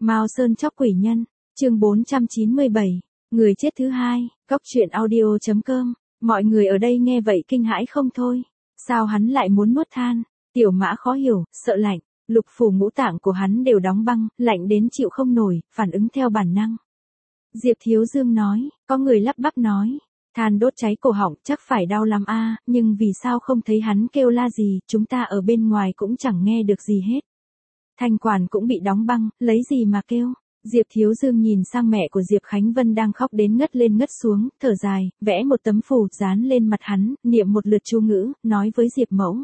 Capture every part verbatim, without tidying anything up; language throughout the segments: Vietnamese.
Mao Sơn chóc quỷ nhân, chương bốn trăm chín mươi bảy, người chết thứ hai, cóc truyện audio chấm com. Mọi người ở đây nghe vậy kinh hãi không thôi. Sao hắn lại muốn nuốt than? Tiểu Mã khó hiểu, sợ lạnh, lục phủ ngũ tạng của hắn đều đóng băng, lạnh đến chịu không nổi, phản ứng theo bản năng. Diệp Thiếu Dương nói, có người lắp bắp nói, than đốt cháy cổ họng chắc phải đau lắm a, nhưng vì sao không thấy hắn kêu la gì, chúng ta ở bên ngoài cũng chẳng nghe được gì hết. Thanh quản cũng bị đóng băng, lấy gì mà kêu. Diệp Thiếu Dương nhìn sang mẹ của Diệp Khánh Vân đang khóc đến ngất lên ngất xuống, thở dài, vẽ một tấm phù dán lên mặt hắn, niệm một lượt chú ngữ, nói với Diệp Mẫu.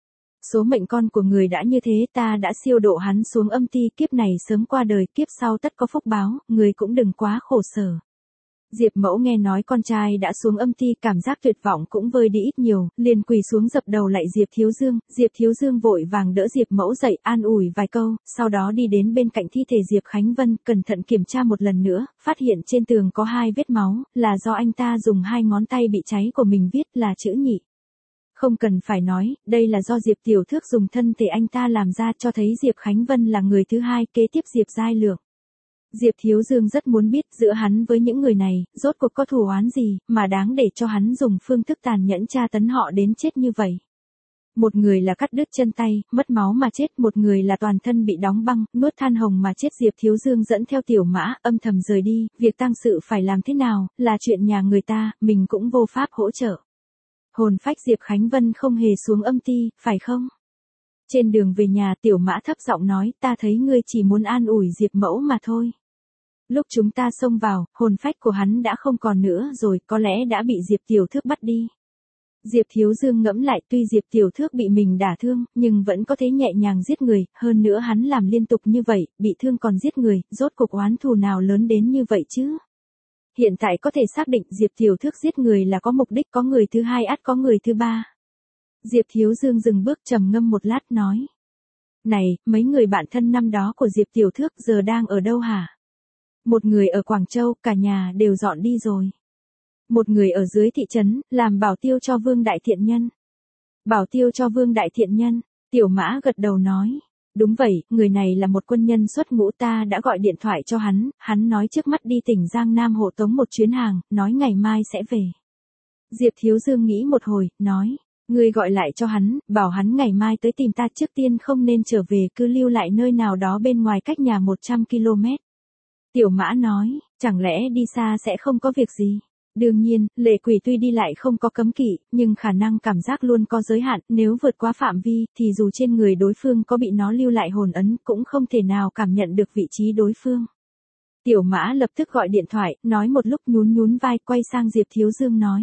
Số mệnh con của người đã như thế, ta đã siêu độ hắn xuống âm ti, kiếp này sớm qua đời, kiếp sau tất có phúc báo, người cũng đừng quá khổ sở. Diệp Mẫu nghe nói con trai đã xuống âm ti, cảm giác tuyệt vọng cũng vơi đi ít nhiều, liền quỳ xuống dập đầu lạy Diệp Thiếu Dương. Diệp Thiếu Dương vội vàng đỡ Diệp Mẫu dậy, an ủi vài câu, sau đó đi đến bên cạnh thi thể Diệp Khánh Vân, cẩn thận kiểm tra một lần nữa, phát hiện trên tường có hai vết máu, là do anh ta dùng hai ngón tay bị cháy của mình viết là chữ nhị. Không cần phải nói, đây là do Diệp Tiểu Thước dùng thân thể anh ta làm ra, cho thấy Diệp Khánh Vân là người thứ hai kế tiếp Diệp Giai Lượng. Diệp Thiếu Dương rất muốn biết giữa hắn với những người này, rốt cuộc có thù oán gì, mà đáng để cho hắn dùng phương thức tàn nhẫn tra tấn họ đến chết như vậy. Một người là cắt đứt chân tay, mất máu mà chết, một người là toàn thân bị đóng băng, nuốt than hồng mà chết. Diệp Thiếu Dương dẫn theo Tiểu Mã, âm thầm rời đi, việc tang sự phải làm thế nào, là chuyện nhà người ta, mình cũng vô pháp hỗ trợ. Hồn phách Diệp Khánh Vân không hề xuống âm ti, phải không? Trên đường về nhà Tiểu Mã thấp giọng nói, ta thấy ngươi chỉ muốn an ủi Diệp Mẫu mà thôi. Lúc chúng ta xông vào, hồn phách của hắn đã không còn nữa rồi, có lẽ đã bị Diệp Tiểu Thước bắt đi. Diệp Thiếu Dương ngẫm lại, tuy Diệp Tiểu Thước bị mình đả thương, nhưng vẫn có thể nhẹ nhàng giết người, hơn nữa hắn làm liên tục như vậy, bị thương còn giết người, rốt cuộc oán thù nào lớn đến như vậy chứ? Hiện tại có thể xác định Diệp Tiểu Thước giết người là có mục đích, có người thứ hai ắt có người thứ ba. Diệp Thiếu Dương dừng bước trầm ngâm một lát nói. Này, mấy người bạn thân năm đó của Diệp Tiểu Thước giờ đang ở đâu hả? Một người ở Quảng Châu, cả nhà đều dọn đi rồi. Một người ở dưới thị trấn, làm bảo tiêu cho Vương Đại Thiện Nhân. Bảo tiêu cho Vương Đại Thiện Nhân, Tiểu Mã gật đầu nói. Đúng vậy, người này là một quân nhân xuất ngũ, ta đã gọi điện thoại cho hắn, hắn nói trước mắt đi tỉnh Giang Nam hộ tống một chuyến hàng, nói ngày mai sẽ về. Diệp Thiếu Dương nghĩ một hồi, nói, ngươi gọi lại cho hắn, bảo hắn ngày mai tới tìm ta, trước tiên không nên trở về, cứ lưu lại nơi nào đó bên ngoài cách nhà một trăm ki lô mét. Tiểu Mã nói, chẳng lẽ đi xa sẽ không có việc gì? Đương nhiên, lệ quỷ tuy đi lại không có cấm kỵ, nhưng khả năng cảm giác luôn có giới hạn, nếu vượt quá phạm vi, thì dù trên người đối phương có bị nó lưu lại hồn ấn, cũng không thể nào cảm nhận được vị trí đối phương. Tiểu Mã lập tức gọi điện thoại, nói một lúc nhún nhún vai, quay sang Diệp Thiếu Dương nói.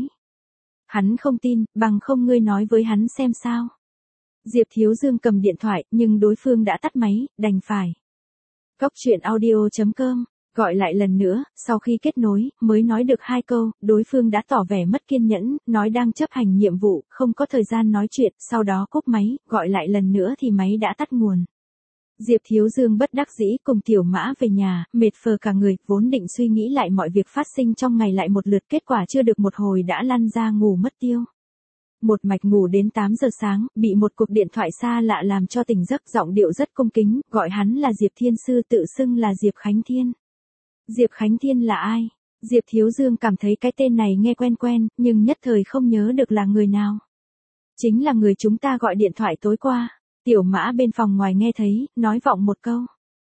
Hắn không tin, bằng không ngươi nói với hắn xem sao. Diệp Thiếu Dương cầm điện thoại, nhưng đối phương đã tắt máy, đành phải. Cóc truyện audio chấm com. Gọi lại lần nữa, sau khi kết nối, mới nói được hai câu, đối phương đã tỏ vẻ mất kiên nhẫn, nói đang chấp hành nhiệm vụ, không có thời gian nói chuyện, sau đó cúp máy, gọi lại lần nữa thì máy đã tắt nguồn. Diệp Thiếu Dương bất đắc dĩ cùng Tiểu Mã về nhà, mệt phờ cả người, vốn định suy nghĩ lại mọi việc phát sinh trong ngày lại một lượt, kết quả chưa được một hồi đã lăn ra ngủ mất tiêu. Một mạch ngủ đến tám giờ sáng, bị một cuộc điện thoại xa lạ làm cho tỉnh giấc, giọng điệu rất cung kính, gọi hắn là Diệp Thiên Sư, tự xưng là Diệp Khánh Thiên. Diệp Khánh Thiên là ai? Diệp Thiếu Dương cảm thấy cái tên này nghe quen quen, nhưng nhất thời không nhớ được là người nào. Chính là người chúng ta gọi điện thoại tối qua. Tiểu Mã bên phòng ngoài nghe thấy, nói vọng một câu.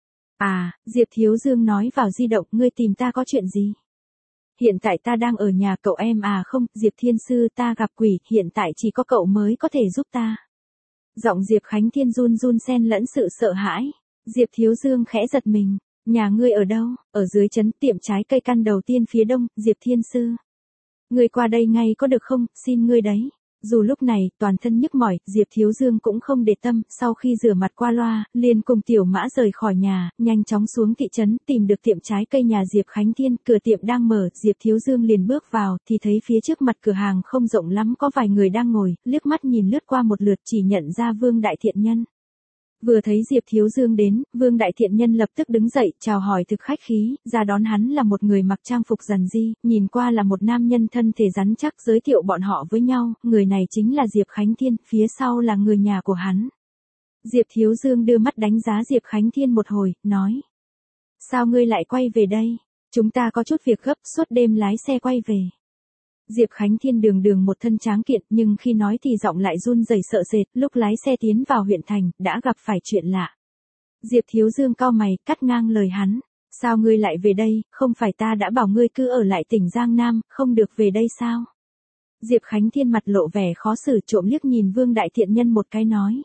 À, Diệp Thiếu Dương nói vào di động, ngươi tìm ta có chuyện gì? Hiện tại ta đang ở nhà cậu em à không, Diệp Thiên Sư, ta gặp quỷ, hiện tại chỉ có cậu mới có thể giúp ta. Giọng Diệp Khánh Thiên run run xen lẫn sự sợ hãi. Diệp Thiếu Dương khẽ giật mình. Nhà ngươi ở đâu? Ở dưới trấn, tiệm trái cây căn đầu tiên phía đông, Diệp Thiên Sư. Ngươi qua đây ngay có được không, xin ngươi đấy. Dù lúc này, toàn thân nhức mỏi, Diệp Thiếu Dương cũng không để tâm, sau khi rửa mặt qua loa, liền cùng Tiểu Mã rời khỏi nhà, nhanh chóng xuống thị trấn, tìm được tiệm trái cây nhà Diệp Khánh Thiên, cửa tiệm đang mở, Diệp Thiếu Dương liền bước vào, thì thấy phía trước mặt cửa hàng không rộng lắm, có vài người đang ngồi, liếc mắt nhìn lướt qua một lượt chỉ nhận ra Vương Đại Thiện Nhân. Vừa thấy Diệp Thiếu Dương đến, Vương Đại Thiện Nhân lập tức đứng dậy, chào hỏi thực khách khí, ra đón hắn là một người mặc trang phục rằn ri, nhìn qua là một nam nhân thân thể rắn chắc, giới thiệu bọn họ với nhau, người này chính là Diệp Khánh Thiên, phía sau là người nhà của hắn. Diệp Thiếu Dương đưa mắt đánh giá Diệp Khánh Thiên một hồi, nói. Sao ngươi lại quay về đây? Chúng ta có chút việc gấp, suốt đêm lái xe quay về. Diệp Khánh Thiên đường đường một thân tráng kiện, nhưng khi nói thì giọng lại run rẩy sợ sệt, lúc lái xe tiến vào huyện thành, đã gặp phải chuyện lạ. Diệp Thiếu Dương cau mày, cắt ngang lời hắn. Sao ngươi lại về đây, không phải ta đã bảo ngươi cứ ở lại tỉnh Giang Nam, không được về đây sao? Diệp Khánh Thiên mặt lộ vẻ khó xử, trộm liếc nhìn Vương Đại Thiện Nhân một cái nói.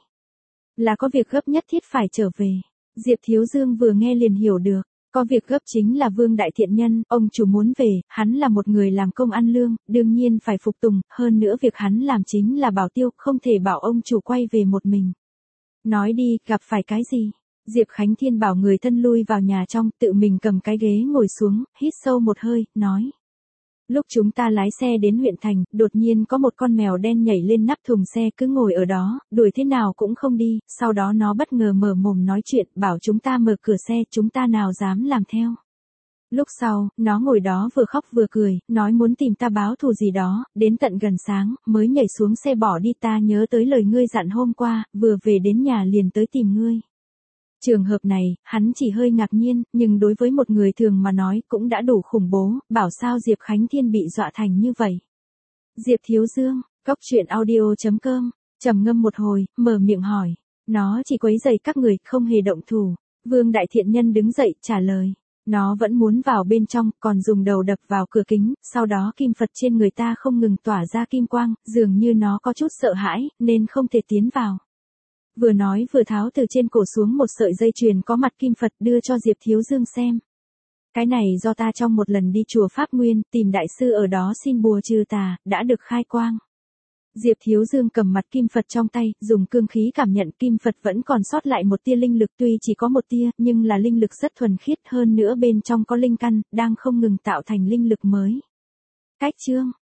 Là có việc gấp nhất thiết phải trở về. Diệp Thiếu Dương vừa nghe liền hiểu được. Có việc gấp chính là Vương Đại Thiện Nhân, ông chủ muốn về, hắn là một người làm công ăn lương, đương nhiên phải phục tùng, hơn nữa việc hắn làm chính là bảo tiêu, không thể bảo ông chủ quay về một mình. Nói đi, gặp phải cái gì? Diệp Khánh Thiên bảo người thân lui vào nhà trong, tự mình cầm cái ghế ngồi xuống, hít sâu một hơi, nói. Lúc chúng ta lái xe đến huyện thành, đột nhiên có một con mèo đen nhảy lên nắp thùng xe cứ ngồi ở đó, đuổi thế nào cũng không đi, sau đó nó bất ngờ mở mồm nói chuyện, bảo chúng ta mở cửa xe, chúng ta nào dám làm theo. Lúc sau, nó ngồi đó vừa khóc vừa cười, nói muốn tìm ta báo thù gì đó, đến tận gần sáng, mới nhảy xuống xe bỏ đi. Ta nhớ tới lời ngươi dặn hôm qua, vừa về đến nhà liền tới tìm ngươi. Trường hợp này, hắn chỉ hơi ngạc nhiên, nhưng đối với một người thường mà nói cũng đã đủ khủng bố, bảo sao Diệp Khánh Thiên bị dọa thành như vậy. Diệp Thiếu Dương, Cóc Truyện Audio chấm com, trầm ngâm một hồi, mở miệng hỏi. Nó chỉ quấy rầy các người, không hề động thủ. Vương Đại Thiện Nhân đứng dậy, trả lời. Nó vẫn muốn vào bên trong, còn dùng đầu đập vào cửa kính, sau đó kim Phật trên người ta không ngừng tỏa ra kim quang, dường như nó có chút sợ hãi, nên không thể tiến vào. Vừa nói vừa tháo từ trên cổ xuống một sợi dây chuyền có mặt kim Phật đưa cho Diệp Thiếu Dương xem. Cái này do ta trong một lần đi chùa Pháp Nguyên, tìm đại sư ở đó xin bùa trừ tà, đã được khai quang. Diệp Thiếu Dương cầm mặt kim Phật trong tay, dùng cương khí cảm nhận kim Phật vẫn còn sót lại một tia linh lực, tuy chỉ có một tia, nhưng là linh lực rất thuần khiết, hơn nữa bên trong có linh căn, đang không ngừng tạo thành linh lực mới. Cách chương